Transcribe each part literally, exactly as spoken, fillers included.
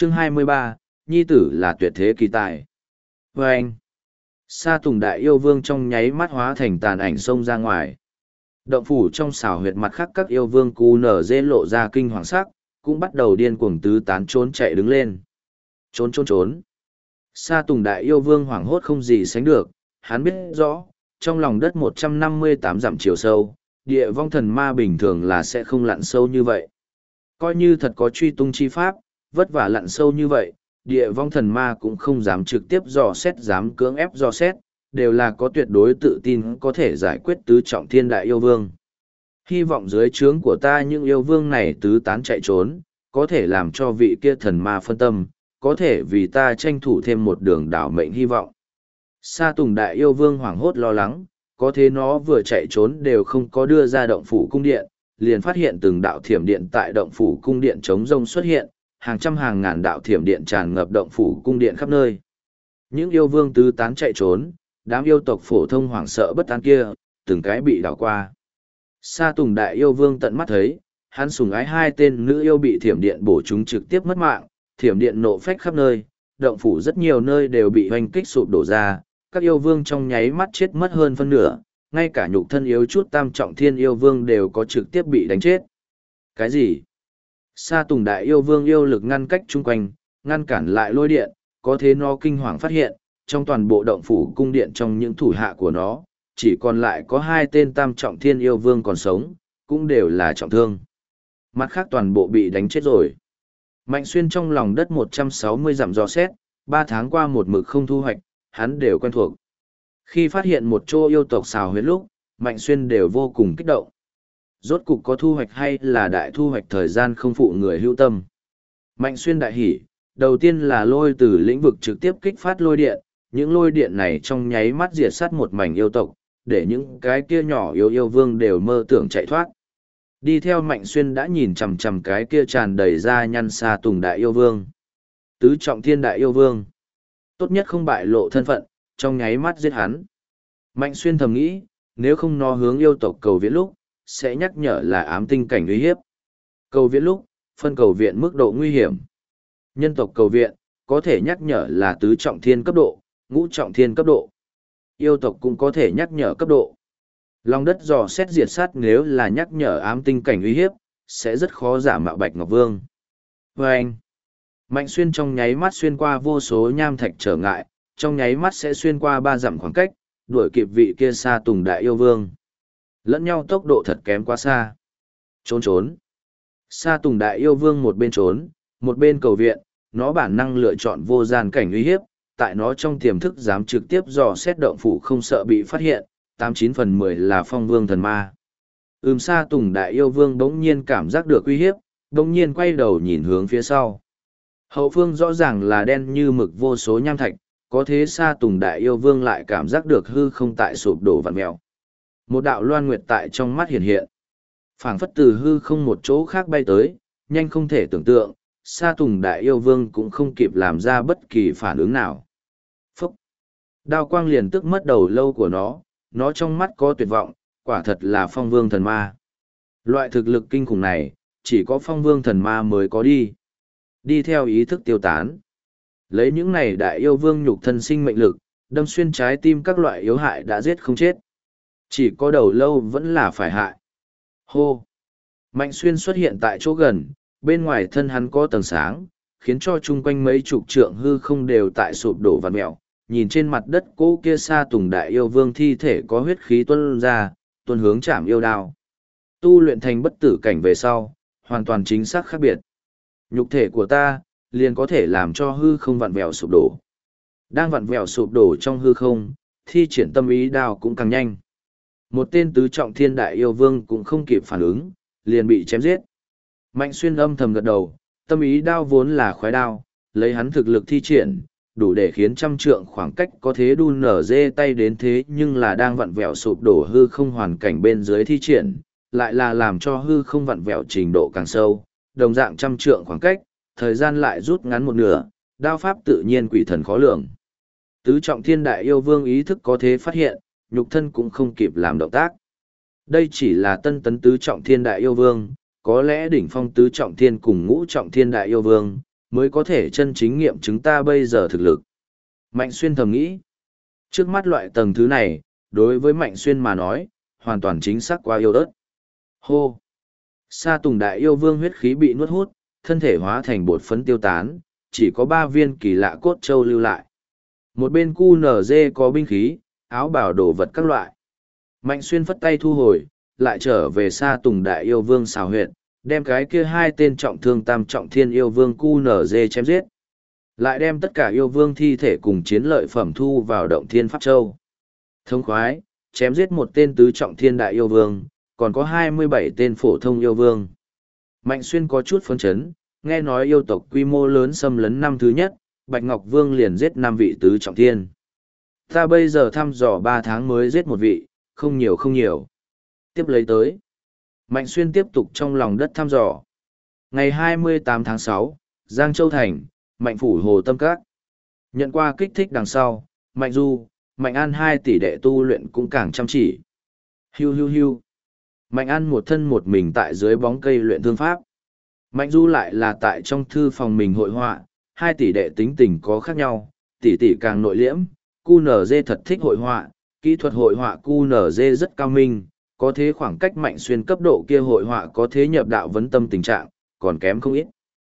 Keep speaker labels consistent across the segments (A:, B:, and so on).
A: Chương hai mươi ba, Nhi tử là tuyệt thế kỳ tài. Và anh, Sa Tùng Đại Yêu Vương trong nháy mắt hóa thành tàn ảnh xông ra ngoài. Động phủ trong xào huyệt mặt khác các yêu vương cu nở dê lộ ra kinh hoàng sắc, cũng bắt đầu điên cuồng tứ tán trốn chạy đứng lên. Trốn trốn trốn. Sa Tùng Đại Yêu Vương hoảng hốt không gì sánh được, hắn biết rõ, trong lòng đất một trăm năm mươi tám dặm chiều sâu, địa vong thần ma bình thường là sẽ không lặn sâu như vậy. Coi như thật có truy tung chi pháp, vất vả lặn sâu như vậy, địa vong thần ma cũng không dám trực tiếp dò xét, dám cưỡng ép dò xét, đều là có tuyệt đối tự tin có thể giải quyết tứ trọng thiên đại yêu vương. Hy vọng dưới trướng của ta những yêu vương này tứ tán chạy trốn, có thể làm cho vị kia thần ma phân tâm, có thể vì ta tranh thủ thêm một đường đảo mệnh hy vọng. Sa Tùng Đại Yêu Vương hoảng hốt lo lắng, có thế nó vừa chạy trốn đều không có đưa ra động phủ cung điện, liền phát hiện từng đạo thiểm điện tại động phủ cung điện chống rông xuất hiện, hàng trăm hàng ngàn đạo thiểm điện tràn ngập động phủ cung điện khắp nơi. Những yêu vương tứ tán chạy trốn, đám yêu tộc phổ thông hoảng sợ bất an kia, từng cái bị đảo qua. Sa Tùng Đại Yêu Vương tận mắt thấy, hắn sùng ái hai tên nữ yêu bị thiểm điện bổ chúng trực tiếp mất mạng, thiểm điện nộ phách khắp nơi, động phủ rất nhiều nơi đều bị hoành kích sụp đổ ra, các yêu vương trong nháy mắt chết mất hơn phân nửa, ngay cả nhục thân yếu chút tam trọng thiên yêu vương đều có trực tiếp bị đánh chết. Cái gì? Sa Tùng Đại Yêu Vương yêu lực ngăn cách chung quanh, ngăn cản lại lôi điện, có thế nó kinh hoàng phát hiện, trong toàn bộ động phủ cung điện trong những thủ hạ của nó, chỉ còn lại có hai tên tam trọng thiên yêu vương còn sống, cũng đều là trọng thương. Mặt khác toàn bộ bị đánh chết rồi. Mạnh Xuyên trong lòng đất một trăm sáu mươi dặm dò xét, ba tháng qua một mực không thu hoạch, hắn đều quen thuộc. Khi phát hiện một chỗ yêu tộc xào huyết lúc, Mạnh Xuyên đều vô cùng kích động. Rốt cục có thu hoạch hay là đại thu hoạch thời gian không phụ người hữu tâm. Mạnh Xuyên đại hỉ, đầu tiên là lôi từ lĩnh vực trực tiếp kích phát lôi điện, những lôi điện này trong nháy mắt diệt sát một mảnh yêu tộc, để những cái kia nhỏ yêu yêu vương đều mơ tưởng chạy thoát. Đi theo Mạnh Xuyên đã nhìn chằm chằm cái kia tràn đầy da nhăn Sa Tùng Đại Yêu Vương. Tứ trọng thiên đại yêu vương. Tốt nhất không bại lộ thân phận, trong nháy mắt giết hắn. Mạnh Xuyên thầm nghĩ, nếu không nó hướng yêu tộc cầu viện lúc, sẽ nhắc nhở là ám tinh cảnh uy hiếp. Cầu viện lúc, phân cầu viện mức độ nguy hiểm. Nhân tộc cầu viện, có thể nhắc nhở là tứ trọng thiên cấp độ, ngũ trọng thiên cấp độ. Yêu tộc cũng có thể nhắc nhở cấp độ. Lòng đất dò xét diệt sát nếu là nhắc nhở ám tinh cảnh uy hiếp, sẽ rất khó giả mạo Bạch Ngọc Vương. Và anh, Mạnh Xuyên trong nháy mắt xuyên qua vô số nham thạch trở ngại, trong nháy mắt sẽ xuyên qua ba dặm khoảng cách, đuổi kịp vị kia Sa Tùng Đại Yêu Vương. Lẫn nhau tốc độ thật kém quá xa. Trốn trốn. Sa Tùng Đại Yêu Vương một bên trốn, một bên cầu viện, nó bản năng lựa chọn vô gian cảnh uy hiếp, tại nó trong tiềm thức dám trực tiếp dò xét động phủ không sợ bị phát hiện, tám chín phần mười là phong vương thần ma. Ừm Sa Tùng Đại Yêu Vương bỗng nhiên cảm giác được uy hiếp, bỗng nhiên quay đầu nhìn hướng phía sau. Hậu phương rõ ràng là đen như mực vô số nham thạch, có thế Sa Tùng Đại Yêu Vương lại cảm giác được hư không tại sụp đổ vặn mèo. Một đạo loan nguyệt tại trong mắt hiện hiện. Phảng phất từ hư không một chỗ khác bay tới, nhanh không thể tưởng tượng, Sa Tùng Đại Yêu Vương cũng không kịp làm ra bất kỳ phản ứng nào. Phúc! Đao quang liền tức mất đầu lâu của nó, nó trong mắt có tuyệt vọng, quả thật là phong vương thần ma. Loại thực lực kinh khủng này, chỉ có phong vương thần ma mới có đi. Đi theo ý thức tiêu tán. Lấy những này đại yêu vương nhục thân sinh mệnh lực, đâm xuyên trái tim các loại yếu hại đã giết không chết. Chỉ có đầu lâu vẫn là phải hại. Hô! Mạnh Xuyên xuất hiện tại chỗ gần, bên ngoài thân hắn có tầng sáng, khiến cho chung quanh mấy chục trượng hư không đều tại sụp đổ vặn mẹo. Nhìn trên mặt đất cỗ kia Sa Tùng Đại Yêu Vương thi thể có huyết khí tuôn ra, tuôn hướng chạm yêu đao. Tu luyện thành bất tử cảnh về sau, hoàn toàn chính xác khác biệt. Nhục thể của ta, liền có thể làm cho hư không vặn vẹo sụp đổ. Đang vặn vẹo sụp đổ trong hư không, thi triển tâm ý đao cũng càng nhanh. Một tên tứ trọng thiên đại yêu vương cũng không kịp phản ứng, liền bị chém giết. Mạnh Xuyên âm thầm gật đầu, tâm ý đao vốn là khoái đao, lấy hắn thực lực thi triển, đủ để khiến trăm trượng khoảng cách có thế đun nở dê tay đến thế, nhưng là đang vặn vẹo sụp đổ hư không hoàn cảnh bên dưới thi triển, lại là làm cho hư không vặn vẹo trình độ càng sâu, đồng dạng trăm trượng khoảng cách, thời gian lại rút ngắn một nửa, đao pháp tự nhiên quỷ thần khó lường. Tứ trọng thiên đại yêu vương ý thức có thế phát hiện, nhục thân cũng không kịp làm động tác. Đây chỉ là tân tấn tứ trọng thiên đại yêu vương, có lẽ đỉnh phong tứ trọng thiên cùng ngũ trọng thiên đại yêu vương, mới có thể chân chính nghiệm chứng ta bây giờ thực lực. Mạnh Xuyên thầm nghĩ, trước mắt loại tầng thứ này, đối với Mạnh Xuyên mà nói, hoàn toàn chính xác quá yêu ớt. Hô! Sa Tùng Đại Yêu Vương huyết khí bị nuốt hút, thân thể hóa thành bột phấn tiêu tán, chỉ có ba viên kỳ lạ cốt châu lưu lại. Một bên cu nở dê có binh khí, áo bảo đồ vật các loại. Mạnh Xuyên phất tay thu hồi, lại trở về Sa Tùng Đại Yêu Vương xào huyệt, đem cái kia hai tên trọng thương tam trọng thiên yêu vương cu nở dê chém giết. Lại đem tất cả yêu vương thi thể cùng chiến lợi phẩm thu vào động thiên pháp châu. Thông khoái, chém giết một tên tứ trọng thiên đại yêu vương, còn có hai mươi bảy tên phổ thông yêu vương. Mạnh Xuyên có chút phấn chấn, nghe nói yêu tộc quy mô lớn xâm lấn năm thứ nhất, Bạch Ngọc Vương liền giết năm vị tứ trọng thiên. Ta bây giờ thăm dò ba tháng mới giết một vị, không nhiều không nhiều. Tiếp lấy tới. Mạnh Xuyên tiếp tục trong lòng đất thăm dò. Ngày hai mươi tám tháng sáu, Giang Châu Thành, Mạnh Phủ Hồ Tâm Các. Nhận qua kích thích đằng sau, Mạnh Du, Mạnh An hai tỷ đệ tu luyện cũng càng chăm chỉ. Hiu hiu hiu. Mạnh An một thân một mình tại dưới bóng cây luyện thương pháp. Mạnh Du lại là tại trong thư phòng mình hội họa, hai tỷ đệ tính tình có khác nhau, tỷ tỷ càng nội liễm, cu nở dê thật thích hội họa, kỹ thuật hội họa cu nở dê rất cao minh, có thế khoảng cách Mạnh Xuyên cấp độ kia hội họa có thế nhập đạo vấn tâm tình trạng, còn kém không ít.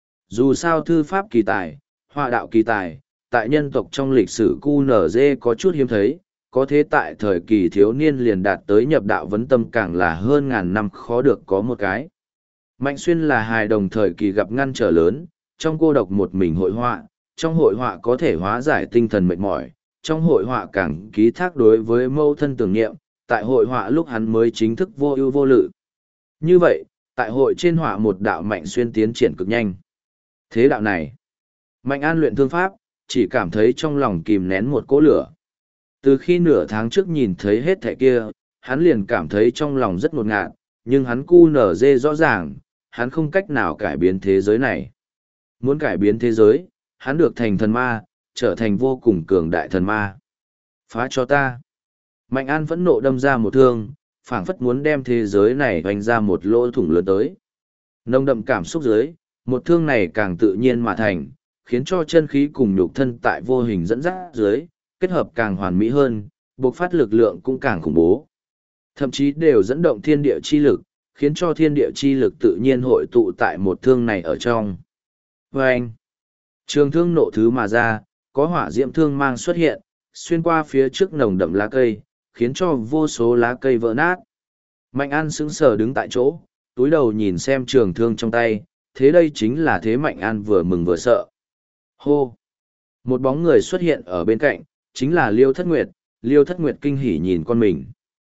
A: Dù sao thư pháp kỳ tài, họa đạo kỳ tài, tại nhân tộc trong lịch sử cu nở dê có chút hiếm thấy, có thế tại thời kỳ thiếu niên liền đạt tới nhập đạo vấn tâm càng là hơn ngàn năm khó được có một cái. Mạnh Xuyên là hài đồng thời kỳ gặp ngăn trở lớn, trong cô độc một mình hội họa, trong hội họa có thể hóa giải tinh thần mệt mỏi, trong hội họa càng ký thác đối với mâu thân tưởng niệm, tại hội họa lúc hắn mới chính thức vô ưu vô lự. Như vậy, tại hội trên họa một đạo Mạnh Xuyên tiến triển cực nhanh. Thế đạo này, Mạnh An luyện thương pháp, chỉ cảm thấy trong lòng kìm nén một cỗ lửa. Từ khi nửa tháng trước nhìn thấy hết thẻ kia, hắn liền cảm thấy trong lòng rất ngột ngạt, nhưng hắn cu nở dê rõ ràng, hắn không cách nào cải biến thế giới này. Muốn cải biến thế giới, hắn được thành thần ma, trở thành vô cùng cường đại thần ma. Phá cho ta. Mạnh An phẫn nộ đâm ra một thương, phảng phất muốn đem thế giới này hoành ra một lỗ thủng lớn tới. Nồng đậm cảm xúc dưới, một thương này càng tự nhiên mà thành, khiến cho chân khí cùng nhục thân tại vô hình dẫn dắt dưới, kết hợp càng hoàn mỹ hơn, bộc phát lực lượng cũng càng khủng bố. Thậm chí đều dẫn động thiên địa chi lực, khiến cho thiên địa chi lực tự nhiên hội tụ tại một thương này ở trong. Và anh, trường thương nộ thứ mà ra, có hỏa diễm thương mang xuất hiện, xuyên qua phía trước nồng đậm lá cây, khiến cho vô số lá cây vỡ nát. Mạnh An sững sờ đứng tại chỗ, túi đầu nhìn xem trường thương trong tay, thế đây chính là thế Mạnh An vừa mừng vừa sợ. Hô! Một bóng người xuất hiện ở bên cạnh, chính là Liêu Thất Nguyệt. Liêu Thất Nguyệt kinh hỉ nhìn con mình.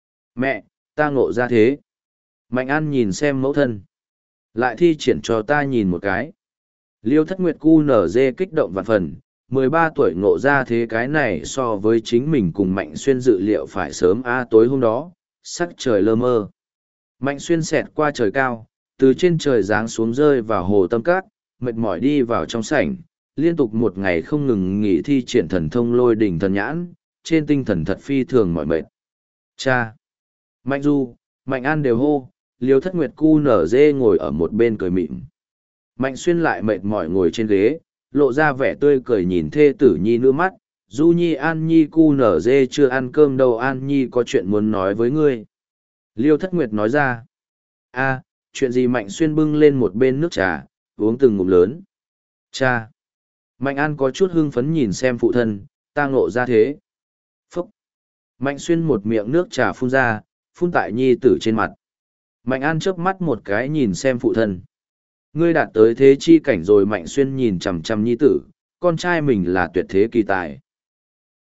A: Mẹ, ta ngộ ra thế. Mạnh An nhìn xem mẫu thân. Lại thi triển cho ta nhìn một cái. Liêu Thất Nguyệt cu nở dê kích động vạn phần, mười ba tuổi ngộ ra thế cái này so với chính mình cùng Mạnh Xuyên dự liệu phải sớm a tối hôm đó, sắc trời lơ mơ. Mạnh Xuyên xẹt qua trời cao, từ trên trời giáng xuống rơi vào hồ Tâm Các, mệt mỏi đi vào trong sảnh, liên tục một ngày không ngừng nghỉ thi triển thần thông lôi đỉnh thần nhãn, trên tinh thần thật phi thường mỏi mệt. Cha! Mạnh Du, Mạnh An đều hô, Liêu Thất Nguyệt cu nở dê ngồi ở một bên cười mịn. Mạnh Xuyên lại mệt mỏi ngồi trên ghế, lộ ra vẻ tươi cười nhìn thê tử nhi nước mắt. Du Nhi An Nhi cu nở dê chưa ăn cơm đâu, An Nhi có chuyện muốn nói với ngươi. Liêu Thất Nguyệt nói ra. A, chuyện gì? Mạnh Xuyên bưng lên một bên nước trà, uống từng ngụm lớn. Cha! Mạnh An có chút hưng phấn nhìn xem phụ thân, ta ngộ ra thế. Phúc! Mạnh Xuyên một miệng nước trà phun ra, phun tại nhi tử trên mặt. Mạnh An chớp mắt một cái nhìn xem phụ thân. Ngươi đạt tới thế chi cảnh rồi. Mạnh Xuyên nhìn chằm chằm nhi tử, con trai mình là tuyệt thế kỳ tài.